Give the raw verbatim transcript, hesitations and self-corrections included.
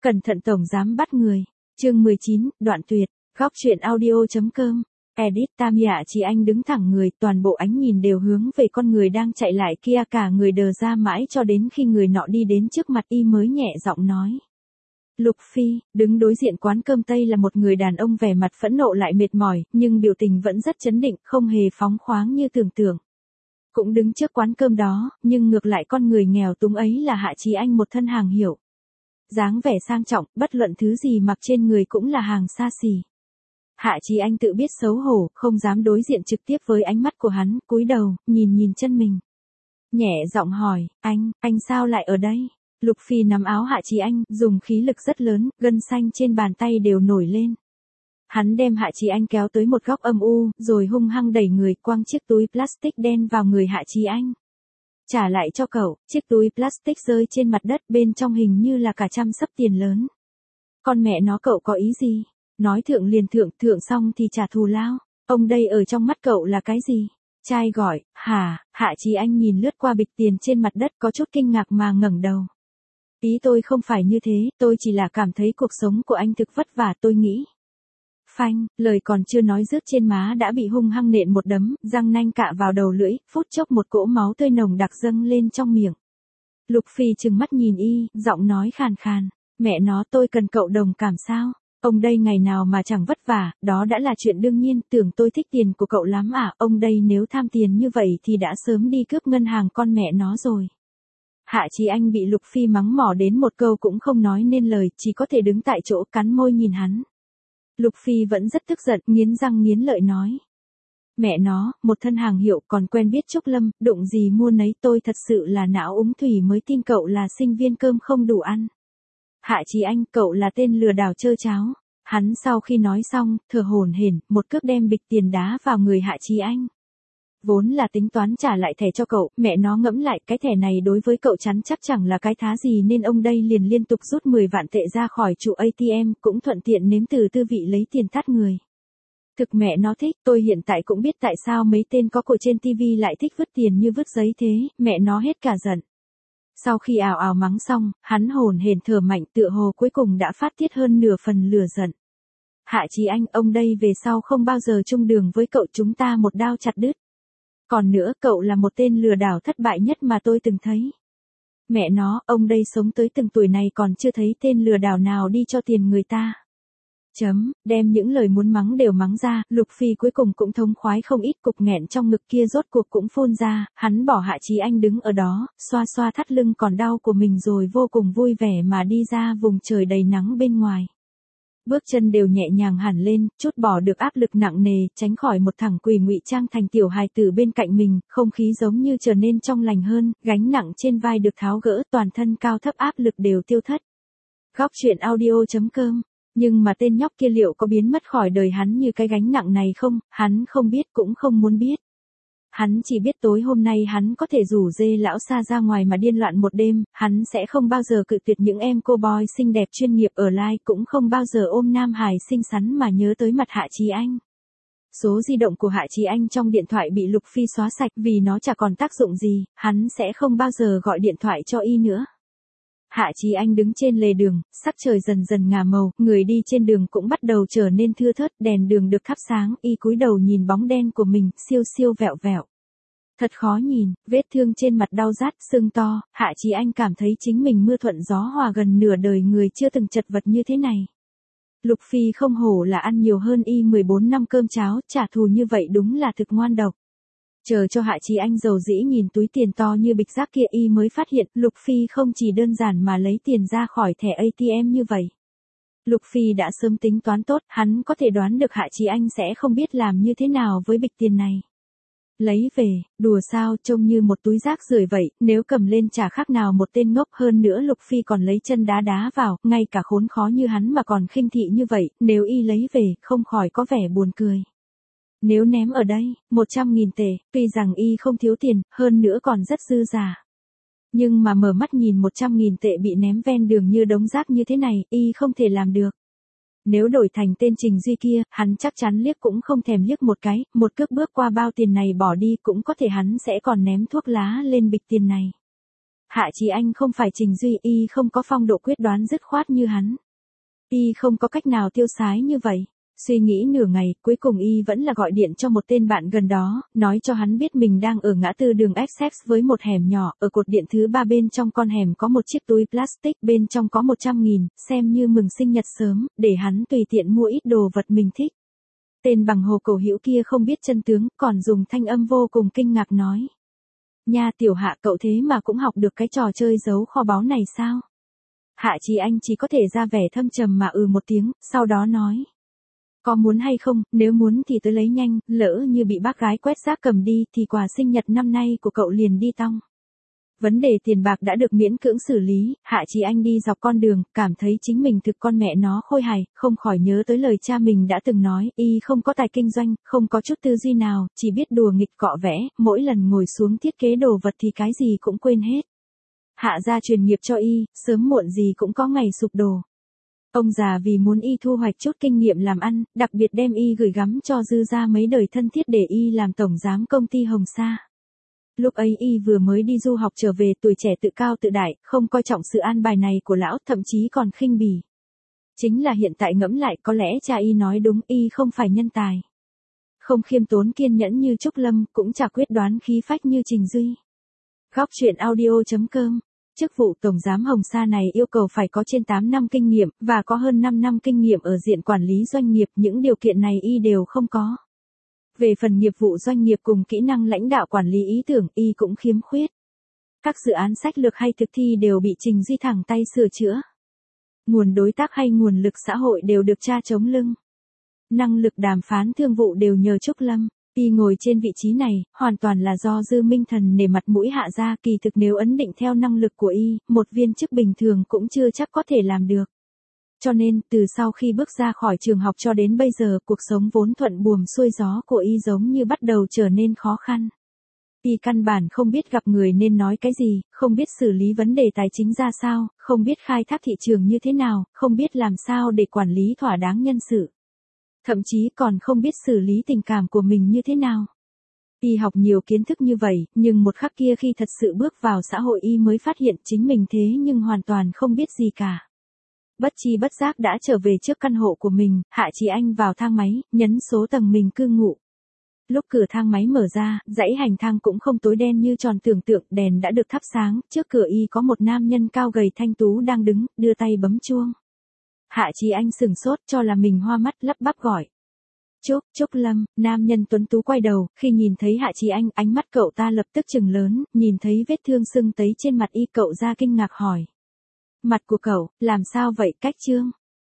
Cẩn thận tổng giám bắt người. Chương mười chín, đoạn tuyệt. Góc truyện audio.com. Edit Tamia Chị Anh đứng thẳng người, toàn bộ ánh nhìn đều hướng về con người đang chạy lại kia, cả người đờ ra mãi cho đến khi người nọ đi đến trước mặt y mới nhẹ giọng nói. Lục Phi, đứng đối diện quán cơm Tây là một người đàn ông vẻ mặt phẫn nộ lại mệt mỏi, nhưng biểu tình vẫn rất chấn định, không hề phóng khoáng như tưởng tượng. Cũng đứng trước quán cơm đó, nhưng ngược lại con người nghèo túng ấy là Hạ Chí Anh, một thân hàng hiệu. Dáng vẻ sang trọng, bất luận thứ gì mặc trên người cũng là hàng xa xỉ. Hạ Chí Anh tự biết xấu hổ, không dám đối diện trực tiếp với ánh mắt của hắn, cúi đầu, nhìn nhìn chân mình. Nhẹ giọng hỏi, anh, anh sao lại ở đây? Lục Phi nắm áo Hạ Chí Anh, dùng khí lực rất lớn, gân xanh trên bàn tay đều nổi lên. Hắn đem Hạ Chí Anh kéo tới một góc âm u, rồi hung hăng đẩy người, quăng chiếc túi plastic đen vào người Hạ Chí Anh. Trả lại cho cậu, chiếc túi plastic rơi trên mặt đất, bên trong hình như là cả trăm sấp tiền lớn. Con mẹ nó, cậu có ý gì? Nói thượng liền thượng, thượng xong thì trả thù lao. Ông đây ở trong mắt cậu là cái gì? Trai gọi, hả? Hạ Chí Anh nhìn lướt qua bịch tiền trên mặt đất, có chút kinh ngạc mà ngẩng đầu. Ý tôi không phải như thế, tôi chỉ là cảm thấy cuộc sống của anh thực vất vả, tôi nghĩ. Phanh, lời còn chưa nói dứt, trên má đã bị hung hăng nện một đấm, răng nanh cạ vào đầu lưỡi, phút chốc một cỗ máu tươi nồng đặc dâng lên trong miệng. Lục Phi trừng mắt nhìn y, giọng nói khàn khàn, mẹ nó, tôi cần cậu đồng cảm sao? Ông đây ngày nào mà chẳng vất vả, đó đã là chuyện đương nhiên, tưởng tôi thích tiền của cậu lắm à? Ông đây nếu tham tiền như vậy thì đã sớm đi cướp ngân hàng con mẹ nó rồi. Hạ Chí Anh bị Lục Phi mắng mỏ đến một câu cũng không nói nên lời, chỉ có thể đứng tại chỗ cắn môi nhìn hắn. Lục Phi vẫn rất tức giận, nghiến răng nghiến lợi nói. Mẹ nó, một thân hàng hiệu còn quen biết Trúc Lâm, đụng gì mua nấy, tôi thật sự là não úng thủy mới tin cậu là sinh viên cơm không đủ ăn. Hạ Chí Anh, cậu là tên lừa đảo trơ cháo. Hắn sau khi nói xong, thở hổn hển, một cước đem bịch tiền đá vào người Hạ Chí Anh. Vốn là tính toán trả lại thẻ cho cậu, mẹ nó ngẫm lại, cái thẻ này đối với cậu chắn chắc chẳng là cái thá gì, nên ông đây liền liên tục rút mười vạn tệ ra khỏi trụ a tê em, cũng thuận tiện nếm từ tư vị lấy tiền thắt người. Thực mẹ nó thích, tôi hiện tại cũng biết tại sao mấy tên có cổ trên tivi lại thích vứt tiền như vứt giấy thế, mẹ nó hết cả giận. Sau khi ào ào mắng xong, hắn hồn hển thở mạnh, tựa hồ cuối cùng đã phát tiết hơn nửa phần lửa giận. Hạ Chí Anh, ông đây về sau không bao giờ chung đường với cậu, chúng ta một đao chặt đứt. Còn nữa, cậu là một tên lừa đảo thất bại nhất mà tôi từng thấy. Mẹ nó, ông đây sống tới từng tuổi này còn chưa thấy tên lừa đảo nào đi cho tiền người ta. Chấm, đem những lời muốn mắng đều mắng ra, Lục Phi cuối cùng cũng thống khoái không ít, cục nghẹn trong ngực kia rốt cuộc cũng phun ra, hắn bỏ Hạ Chí Anh đứng ở đó, xoa xoa thắt lưng còn đau của mình rồi vô cùng vui vẻ mà đi ra vùng trời đầy nắng bên ngoài. Bước chân đều nhẹ nhàng hẳn lên, chút bỏ được áp lực nặng nề, tránh khỏi một thằng quỳ ngụy trang thành tiểu hài tử bên cạnh mình, không khí giống như trở nên trong lành hơn, gánh nặng trên vai được tháo gỡ, toàn thân cao thấp áp lực đều tiêu thất. Góc truyện audio.com. Nhưng mà tên nhóc kia liệu có biến mất khỏi đời hắn như cái gánh nặng này không, hắn không biết cũng không muốn biết. Hắn chỉ biết tối hôm nay hắn có thể rủ dê lão Sa ra ngoài mà điên loạn một đêm, hắn sẽ không bao giờ cự tuyệt những em cô boy xinh đẹp chuyên nghiệp ở live, cũng không bao giờ ôm nam hài xinh xắn mà nhớ tới mặt Hạ Chí Anh. Số di động của Hạ Chí Anh trong điện thoại bị Lục Phi xóa sạch vì nó chả còn tác dụng gì, hắn sẽ không bao giờ gọi điện thoại cho y nữa. Hạ Chí Anh đứng trên lề đường, sắc trời dần dần ngả màu, người đi trên đường cũng bắt đầu trở nên thưa thớt, đèn đường được thắp sáng, y cúi đầu nhìn bóng đen của mình, siêu siêu vẹo vẹo. Thật khó nhìn, vết thương trên mặt đau rát, sưng to, Hạ Chí Anh cảm thấy chính mình mưa thuận gió hòa gần nửa đời người chưa từng chật vật như thế này. Lục Phi không hổ là ăn nhiều hơn y mười bốn năm cơm cháo, trả thù như vậy đúng là thực ngoan độc. Chờ cho Hạ Chí Anh dầu dĩ nhìn túi tiền to như bịch rác kia, y mới phát hiện, Lục Phi không chỉ đơn giản mà lấy tiền ra khỏi thẻ a tê em như vậy. Lục Phi đã sớm tính toán tốt, hắn có thể đoán được Hạ Chí Anh sẽ không biết làm như thế nào với bịch tiền này. Lấy về, đùa sao, trông như một túi rác rưởi vậy, nếu cầm lên chả khác nào một tên ngốc, hơn nữa Lục Phi còn lấy chân đá đá vào, ngay cả khốn khó như hắn mà còn khinh thị như vậy, nếu y lấy về, không khỏi có vẻ buồn cười. Nếu ném ở đây, một trăm nghìn tệ, tuy rằng y không thiếu tiền, hơn nữa còn rất dư giả. Nhưng mà mở mắt nhìn một trăm nghìn tệ bị ném ven đường như đống rác như thế này, y không thể làm được. Nếu đổi thành tên Trình Duy kia, hắn chắc chắn liếc cũng không thèm liếc một cái, một cước bước qua bao tiền này bỏ đi, cũng có thể hắn sẽ còn ném thuốc lá lên bịch tiền này. Hạ Chí Anh không phải Trình Duy, y không có phong độ quyết đoán dứt khoát như hắn. Y không có cách nào tiêu sái như vậy. Suy nghĩ nửa ngày, cuối cùng y vẫn là gọi điện cho một tên bạn gần đó, nói cho hắn biết mình đang ở ngã tư đường Essex với một hẻm nhỏ, ở cột điện thứ ba bên trong con hẻm có một chiếc túi plastic, bên trong có một trăm nghìn, xem như mừng sinh nhật sớm, để hắn tùy tiện mua ít đồ vật mình thích. Tên bằng hồ cầu hữu kia không biết chân tướng, còn dùng thanh âm vô cùng kinh ngạc nói. Nha tiểu Hạ, cậu thế mà cũng học được cái trò chơi giấu kho báu này sao? Hạ Chí Anh chỉ có thể ra vẻ thâm trầm mà ừ một tiếng, sau đó nói. Có muốn hay không, nếu muốn thì tới lấy nhanh, lỡ như bị bác gái quét rác cầm đi thì quà sinh nhật năm nay của cậu liền đi tong. Vấn đề tiền bạc đã được miễn cưỡng xử lý, Hạ Chí Anh đi dọc con đường, cảm thấy chính mình thực con mẹ nó khôi hài, không khỏi nhớ tới lời cha mình đã từng nói, y không có tài kinh doanh, không có chút tư duy nào, chỉ biết đùa nghịch cọ vẽ, mỗi lần ngồi xuống thiết kế đồ vật thì cái gì cũng quên hết. Hạ gia truyền nghiệp cho y, sớm muộn gì cũng có ngày sụp đổ. Ông già vì muốn y thu hoạch chút kinh nghiệm làm ăn, đặc biệt đem y gửi gắm cho dư ra mấy đời thân thiết để y làm tổng giám công ty Hồng Sa. Lúc ấy y vừa mới đi du học trở về, tuổi trẻ tự cao tự đại, không coi trọng sự an bài này của lão, thậm chí còn khinh bỉ. Chính là hiện tại ngẫm lại, có lẽ cha y nói đúng, y không phải nhân tài. Không khiêm tốn kiên nhẫn như Trúc Lâm, cũng chả quyết đoán khí phách như Trình Duy. Góc truyện audio chấm com. Chức vụ tổng giám Hồng Sa này yêu cầu phải có trên tám năm kinh nghiệm, và có hơn năm năm kinh nghiệm ở diện quản lý doanh nghiệp, những điều kiện này y đều không có. Về phần nghiệp vụ doanh nghiệp cùng kỹ năng lãnh đạo quản lý ý tưởng, y cũng khiếm khuyết. Các dự án sách lược hay thực thi đều bị Trình Duy thẳng tay sửa chữa. Nguồn đối tác hay nguồn lực xã hội đều được cha chống lưng. Năng lực đàm phán thương vụ đều nhờ Trúc Lâm. Y ngồi trên vị trí này, hoàn toàn là do Dư Minh Thần nể mặt mũi Hạ gia, kỳ thực nếu ấn định theo năng lực của y, một viên chức bình thường cũng chưa chắc có thể làm được. Cho nên, từ sau khi bước ra khỏi trường học cho đến bây giờ, cuộc sống vốn thuận buồm xuôi gió của y giống như bắt đầu trở nên khó khăn. Y căn bản không biết gặp người nên nói cái gì, không biết xử lý vấn đề tài chính ra sao, không biết khai thác thị trường như thế nào, không biết làm sao để quản lý thỏa đáng nhân sự. Thậm chí còn không biết xử lý tình cảm của mình như thế nào. Y học nhiều kiến thức như vậy, nhưng một khắc kia khi thật sự bước vào xã hội y mới phát hiện chính mình thế nhưng hoàn toàn không biết gì cả. Bất chi bất giác đã trở về trước căn hộ của mình, Hạ Chí Anh vào thang máy, nhấn số tầng mình cư ngụ. Lúc cửa thang máy mở ra, dãy hành thang cũng không tối đen như tròn tưởng tượng, đèn đã được thắp sáng, trước cửa y có một nam nhân cao gầy thanh tú đang đứng, đưa tay bấm chuông. Hạ Chí Anh sừng sốt, cho là mình hoa mắt, lắp bắp gọi. Trúc, Trúc Lâm, nam nhân tuấn tú quay đầu, khi nhìn thấy Hạ Chí Anh, ánh mắt cậu ta lập tức trừng lớn, nhìn thấy vết thương sưng tấy trên mặt y, cậu ra kinh ngạc hỏi. Mặt của cậu, làm sao vậy, Cách Trương?